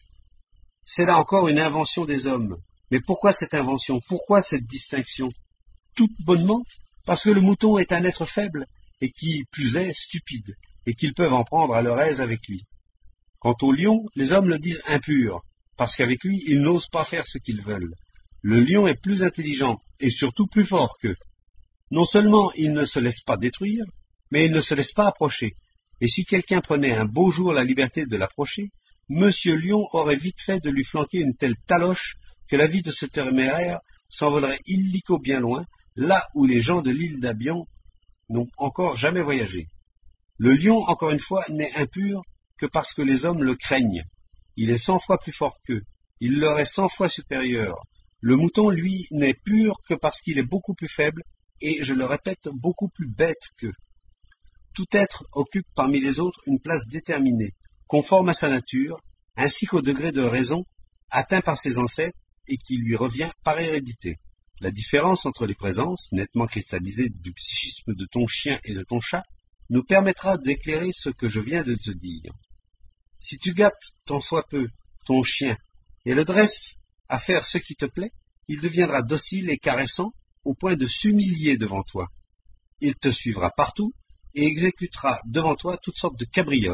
C'est là encore une invention des hommes. Mais pourquoi cette invention? Pourquoi cette distinction? Tout bonnement parce que le mouton est un être faible, et qui, plus est, stupide, et qu'ils peuvent en prendre à leur aise avec lui. Quant au lion, les hommes le disent impur, parce qu'avec lui, ils n'osent pas faire ce qu'ils veulent. Le lion est plus intelligent, et surtout plus fort qu'eux. Non seulement il ne se laisse pas détruire, mais il ne se laisse pas approcher. Et si quelqu'un prenait un beau jour la liberté de l'approcher, Monsieur Lion aurait vite fait de lui flanquer une telle taloche que la vie de ce téméraire s'envolerait illico bien loin, là où les gens de l'île d'Abion n'ont encore jamais voyagé. Le lion, encore une fois, n'est impur que parce que les hommes le craignent. Il est cent fois plus fort qu'eux. Il leur est cent fois supérieur. Le mouton, lui, n'est pur que parce qu'il est beaucoup plus faible et, je le répète, beaucoup plus bête qu'eux. Tout être occupe parmi les autres une place déterminée, conforme à sa nature, ainsi qu'au degré de raison atteint par ses ancêtres et qui lui revient par hérédité. La différence entre les présences, nettement cristallisées du psychisme de ton chien et de ton chat, nous permettra d'éclairer ce que je viens de te dire. Si tu gâtes tant soit peu ton chien et le dresses à faire ce qui te plaît, il deviendra docile et caressant au point de s'humilier devant toi. Il te suivra partout et exécutera devant toi toutes sortes de cabrioles,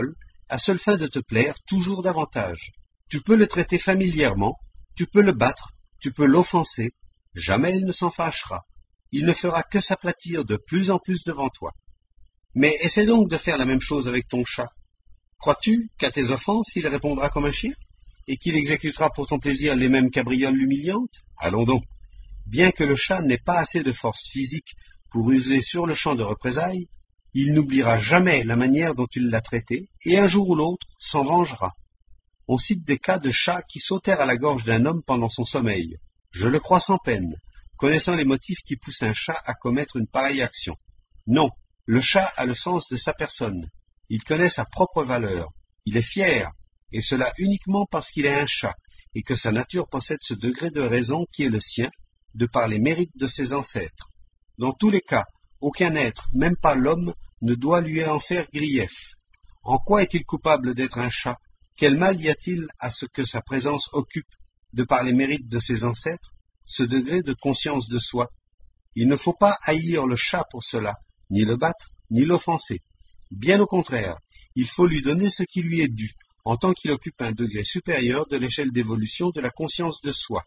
à seule fin de te plaire toujours davantage. Tu peux le traiter familièrement, tu peux le battre, tu peux l'offenser, jamais il ne s'en fâchera. Il ne fera que s'aplatir de plus en plus devant toi. Mais essaie donc de faire la même chose avec ton chat. Crois-tu qu'à tes offenses il répondra comme un chien, et qu'il exécutera pour ton plaisir les mêmes cabrioles humiliantes? Allons donc. Bien que le chat n'ait pas assez de force physique pour user sur le champ de représailles, il n'oubliera jamais la manière dont il l'a traité, et un jour ou l'autre s'en vengera. On cite des cas de chats qui sautèrent à la gorge d'un homme pendant son sommeil. Je le crois sans peine, connaissant les motifs qui poussent un chat à commettre une pareille action. Non, le chat a le sens de sa personne. Il connaît sa propre valeur. Il est fier, et cela uniquement parce qu'il est un chat, et que sa nature possède ce degré de raison qui est le sien, de par les mérites de ses ancêtres. Dans tous les cas, aucun être, même pas l'homme, ne doit lui en faire grief. En quoi est-il coupable d'être un chat? Quel mal y a-t-il à ce que sa présence occupe, de par les mérites de ses ancêtres, ce degré de conscience de soi? Il ne faut pas haïr le chat pour cela, ni le battre, ni l'offenser. Bien au contraire, il faut lui donner ce qui lui est dû, en tant qu'il occupe un degré supérieur de l'échelle d'évolution de la conscience de soi.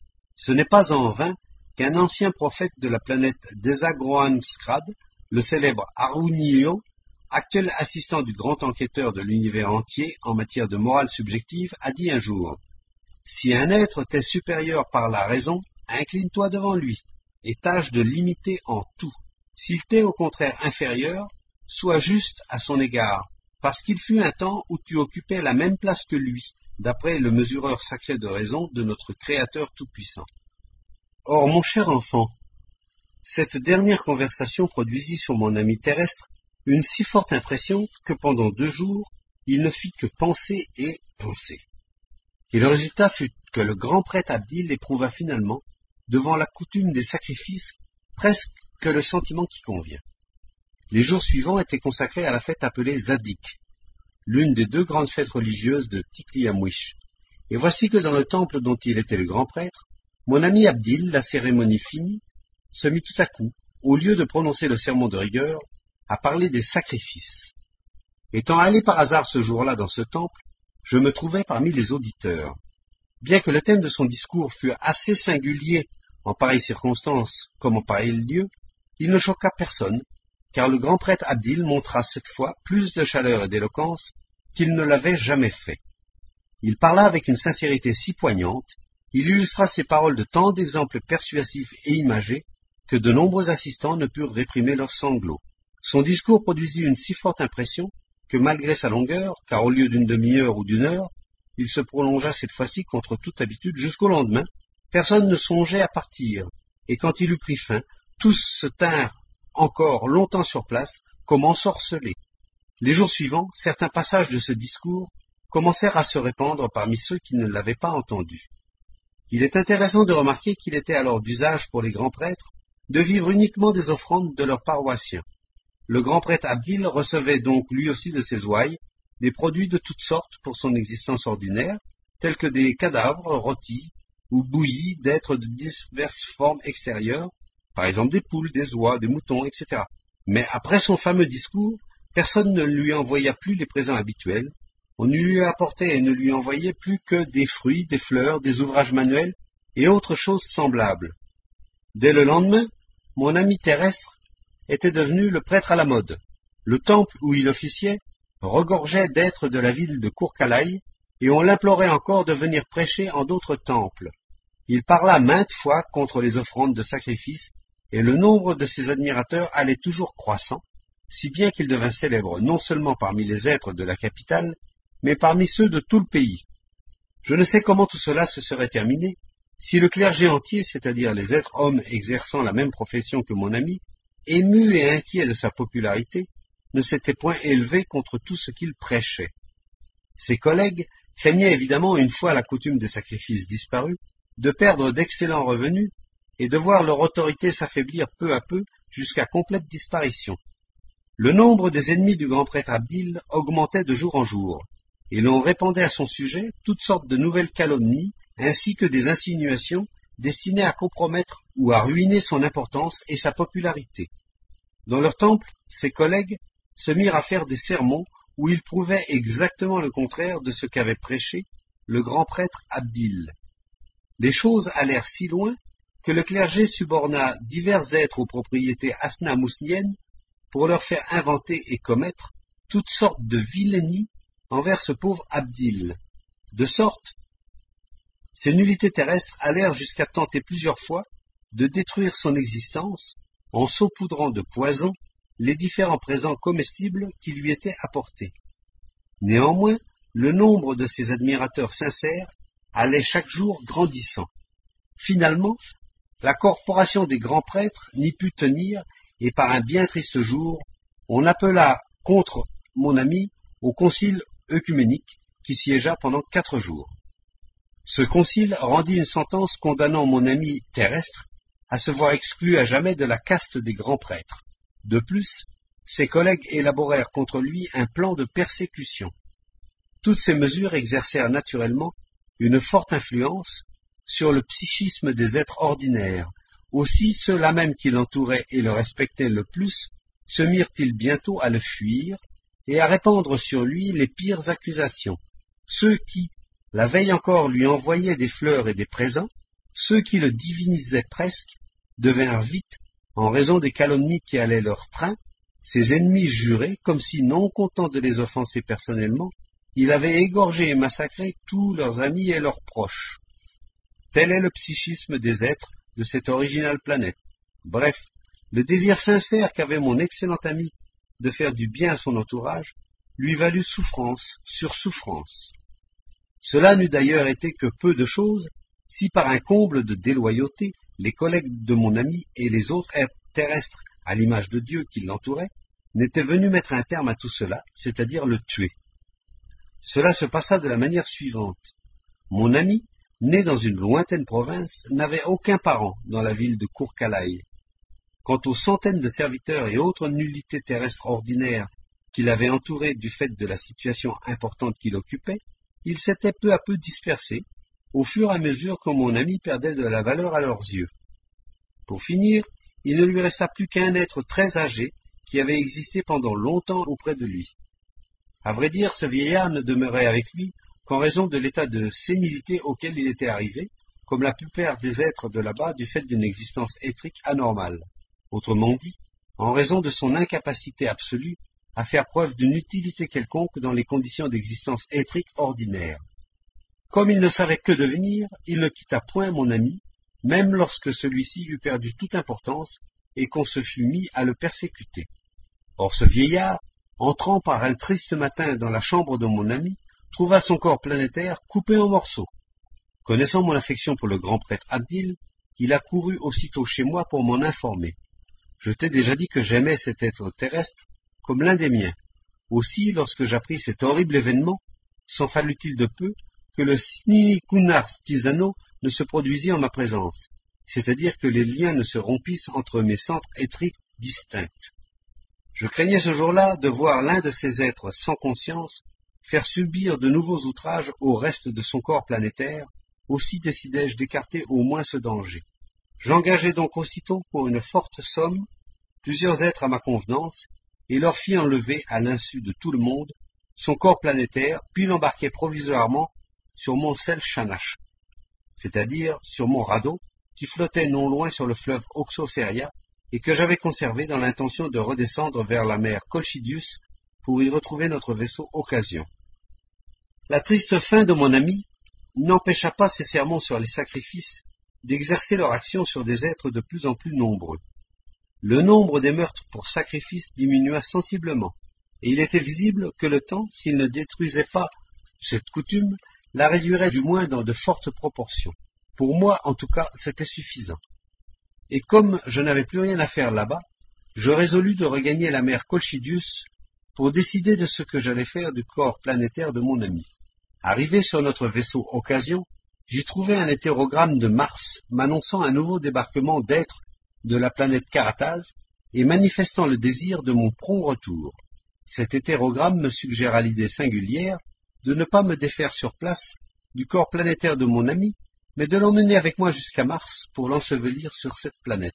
Ce n'est pas en vain qu'un ancien prophète de la planète Desagroanskrad, le célèbre Arunio, actuel assistant du grand enquêteur de l'univers entier en matière de morale subjective, a dit un jour « Si un être t'est supérieur par la raison, incline-toi devant lui, et tâche de l'imiter en tout. S'il t'est au contraire inférieur, sois juste à son égard, parce qu'il fut un temps où tu occupais la même place que lui, d'après le mesureur sacré de raison de notre Créateur tout-puissant. » Or, mon cher enfant, cette dernière conversation produisit sur mon ami terrestre une si forte impression que pendant deux jours, il ne fit que penser et penser. Et le résultat fut que le grand prêtre Abdil éprouva finalement, devant la coutume des sacrifices, presque que le sentiment qui convient. Les jours suivants étaient consacrés à la fête appelée Zadik, l'une des deux grandes fêtes religieuses de Tikliamwish. Et voici que dans le temple dont il était le grand prêtre, mon ami Abdil, la cérémonie finie, se mit tout à coup, au lieu de prononcer le sermon de rigueur, à parler des sacrifices. Étant allé par hasard ce jour-là dans ce temple, je me trouvais parmi les auditeurs. Bien que le thème de son discours fût assez singulier en pareille circonstance comme en pareil lieu, il ne choqua personne, car le grand prêtre Abdil montra cette fois plus de chaleur et d'éloquence qu'il ne l'avait jamais fait. Il parla avec une sincérité si poignante, il illustra ses paroles de tant d'exemples persuasifs et imagés que de nombreux assistants ne purent réprimer leurs sanglots. Son discours produisit une si forte impression que malgré sa longueur, car au lieu d'une demi-heure ou d'une heure, il se prolongea cette fois-ci contre toute habitude jusqu'au lendemain, personne ne songeait à partir, et quand il eut pris fin, tous se tinrent encore longtemps sur place, comme ensorcelés. Les jours suivants, certains passages de ce discours commencèrent à se répandre parmi ceux qui ne l'avaient pas entendu. Il est intéressant de remarquer qu'il était alors d'usage pour les grands prêtres de vivre uniquement des offrandes de leurs paroissiens. Le grand prêtre Abdil recevait donc lui aussi de ses ouailles des produits de toutes sortes pour son existence ordinaire, tels que des cadavres rôtis ou bouillis d'êtres de diverses formes extérieures, par exemple des poules, des oies, des moutons, et cetera. Mais après son fameux discours, personne ne lui envoya plus les présents habituels, on ne lui apportait et ne lui envoyait plus que des fruits, des fleurs, des ouvrages manuels et autres choses semblables. Dès le lendemain, mon ami terrestre était devenu le prêtre à la mode. Le temple où il officiait regorgeait d'êtres de la ville de Kourkalaï, et on l'implorait encore de venir prêcher en d'autres temples. Il parla maintes fois contre les offrandes de sacrifice, et le nombre de ses admirateurs allait toujours croissant, si bien qu'il devint célèbre non seulement parmi les êtres de la capitale, mais parmi ceux de tout le pays. Je ne sais comment tout cela se serait terminé, si le clergé entier, c'est-à-dire les êtres hommes exerçant la même profession que mon ami, ému et inquiet de sa popularité, ne s'était point élevé contre tout ce qu'il prêchait. Ses collègues craignaient évidemment, une fois la coutume des sacrifices disparue, de perdre d'excellents revenus et de voir leur autorité s'affaiblir peu à peu jusqu'à complète disparition. Le nombre des ennemis du grand prêtre Abdil augmentait de jour en jour, et l'on répandait à son sujet toutes sortes de nouvelles calomnies ainsi que des insinuations destinées à compromettre ou à ruiner son importance et sa popularité. Dans leur temple, ses collègues se mirent à faire des sermons où il prouvait exactement le contraire de ce qu'avait prêché le grand prêtre Abdil. Les choses allèrent si loin que le clergé suborna divers êtres aux propriétés asnamousniennes pour leur faire inventer et commettre toutes sortes de vilainies envers ce pauvre Abdil, de sorte ces nullités terrestres allèrent jusqu'à tenter plusieurs fois de détruire son existence en saupoudrant de poison les différents présents comestibles qui lui étaient apportés. Néanmoins, le nombre de ses admirateurs sincères allait chaque jour grandissant. Finalement, la corporation des grands prêtres n'y put tenir, et par un bien triste jour, on appela contre mon ami au concile œcuménique qui siégea pendant quatre jours. Ce concile rendit une sentence condamnant mon ami terrestre à se voir exclu à jamais de la caste des grands prêtres. De plus, ses collègues élaborèrent contre lui un plan de persécution. Toutes ces mesures exercèrent naturellement une forte influence sur le psychisme des êtres ordinaires. Aussi, ceux-là même qui l'entouraient et le respectaient le plus se mirent-ils bientôt à le fuir et à répandre sur lui les pires accusations. Ceux qui, la veille encore, lui envoyaient des fleurs et des présents, ceux qui le divinisaient presque, devinrent vite, en raison des calomnies qui allaient leur train, ses ennemis jurés, comme si, non content de les offenser personnellement, il avait égorgé et massacré tous leurs amis et leurs proches. Tel est le psychisme des êtres de cette originale planète. Bref, le désir sincère qu'avait mon excellent ami de faire du bien à son entourage lui valut souffrance sur souffrance. Cela n'eût d'ailleurs été que peu de chose si par un comble de déloyauté, les collègues de mon ami et les autres êtres terrestres, à l'image de Dieu qui l'entouraient, n'étaient venus mettre un terme à tout cela, c'est-à-dire le tuer. Cela se passa de la manière suivante. Mon ami, né dans une lointaine province, n'avait aucun parent dans la ville de Kourkalaï. Quant aux centaines de serviteurs et autres nullités terrestres ordinaires qui l'avaient entouré du fait de la situation importante qu'il occupait, ils s'étaient peu à peu dispersés, au fur et à mesure que mon ami perdait de la valeur à leurs yeux. Pour finir, il ne lui resta plus qu'un être très âgé qui avait existé pendant longtemps auprès de lui. À vrai dire, ce vieillard ne demeurait avec lui qu'en raison de l'état de sénilité auquel il était arrivé, comme la plupart des êtres de là-bas du fait d'une existence éthrique anormale. Autrement dit, en raison de son incapacité absolue à faire preuve d'une utilité quelconque dans les conditions d'existence éthrique ordinaires. Comme il ne savait que devenir, il ne quitta point mon ami, même lorsque celui-ci eut perdu toute importance et qu'on se fût mis à le persécuter. Or ce vieillard, entrant par un triste matin dans la chambre de mon ami, trouva son corps planétaire coupé en morceaux. Connaissant mon affection pour le grand prêtre Abdil, il accourut aussitôt chez moi pour m'en informer. Je t'ai déjà dit que j'aimais cet être terrestre comme l'un des miens. Aussi, lorsque j'appris cet horrible événement, s'en fallut-il de peu que le sine qua non ne se produisit en ma présence, c'est-à-dire que les liens ne se rompissent entre mes centres éthriques distincts. Je craignais ce jour-là de voir l'un de ces êtres sans conscience faire subir de nouveaux outrages au reste de son corps planétaire, aussi décidai-je d'écarter au moins ce danger. J'engageai donc aussitôt pour une forte somme plusieurs êtres à ma convenance, et leur fis enlever, à l'insu de tout le monde, son corps planétaire, puis l'embarquai provisoirement sur mon sel Shanash, c'est-à-dire sur mon radeau, qui flottait non loin sur le fleuve Oxoceria, et que j'avais conservé dans l'intention de redescendre vers la mer Colchidius pour y retrouver notre vaisseau Occasion. La triste fin de mon ami n'empêcha pas ces sermons sur les sacrifices d'exercer leur action sur des êtres de plus en plus nombreux. Le nombre des meurtres pour sacrifice diminua sensiblement, et il était visible que le temps, s'il ne détruisait pas cette coutume, la réduirait du moins dans de fortes proportions. Pour moi, en tout cas, c'était suffisant. Et comme je n'avais plus rien à faire là-bas, je résolus de regagner la mer Colchidius pour décider de ce que j'allais faire du corps planétaire de mon ami. Arrivé sur notre vaisseau Occasion, j'y trouvai un hétérogramme de Mars m'annonçant un nouveau débarquement d'êtres de la planète Karataz et manifestant le désir de mon prompt retour. Cet hétérogramme me suggéra l'idée singulière de ne pas me défaire sur place du corps planétaire de mon ami, mais de l'emmener avec moi jusqu'à Mars pour l'ensevelir sur cette planète.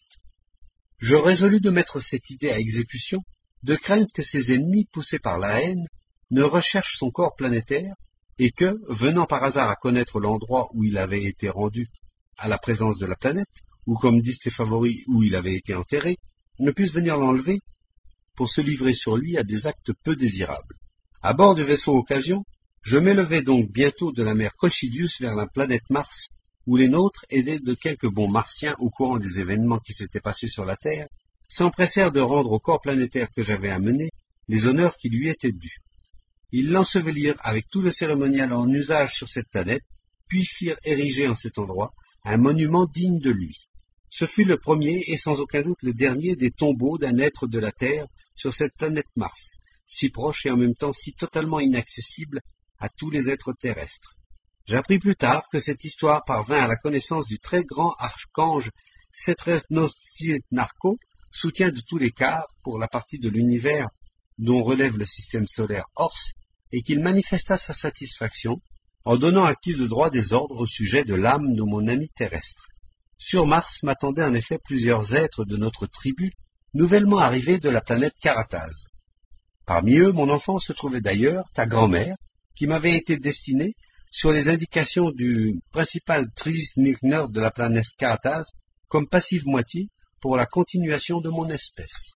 Je résolus de mettre cette idée à exécution, de crainte que ses ennemis, poussés par la haine, ne recherche son corps planétaire et que, venant par hasard à connaître l'endroit où il avait été rendu à la présence de la planète, ou comme disent tes favoris, où il avait été enterré, ne puisse venir l'enlever pour se livrer sur lui à des actes peu désirables. À bord du vaisseau Occasion, je m'élevai donc bientôt de la mer Colchidius vers la planète Mars, où les nôtres, aidés de quelques bons martiens au courant des événements qui s'étaient passés sur la Terre, s'empressèrent de rendre au corps planétaire que j'avais amené les honneurs qui lui étaient dus. Ils l'ensevelirent avec tout le cérémonial en usage sur cette planète, puis firent ériger en cet endroit un monument digne de lui. Ce fut le premier et sans aucun doute le dernier des tombeaux d'un être de la Terre sur cette planète Mars, si proche et en même temps si totalement inaccessible à tous les êtres terrestres. J'appris plus tard que cette histoire parvint à la connaissance du très grand archange Setresnostinarko, soutien de tous les quarts pour la partie de l'univers dont relève le système solaire Ors, et qu'il manifesta sa satisfaction en donnant à qui de droit des ordres au sujet de l'âme de mon ami terrestre. Sur Mars m'attendaient en effet plusieurs êtres de notre tribu, nouvellement arrivés de la planète Karataz. Parmi eux, mon enfant, se trouvait d'ailleurs ta grand-mère, qui m'avait été destinée, sur les indications du principal Trisnigner de la planète Karataz, comme passive moitié pour la continuation de mon espèce.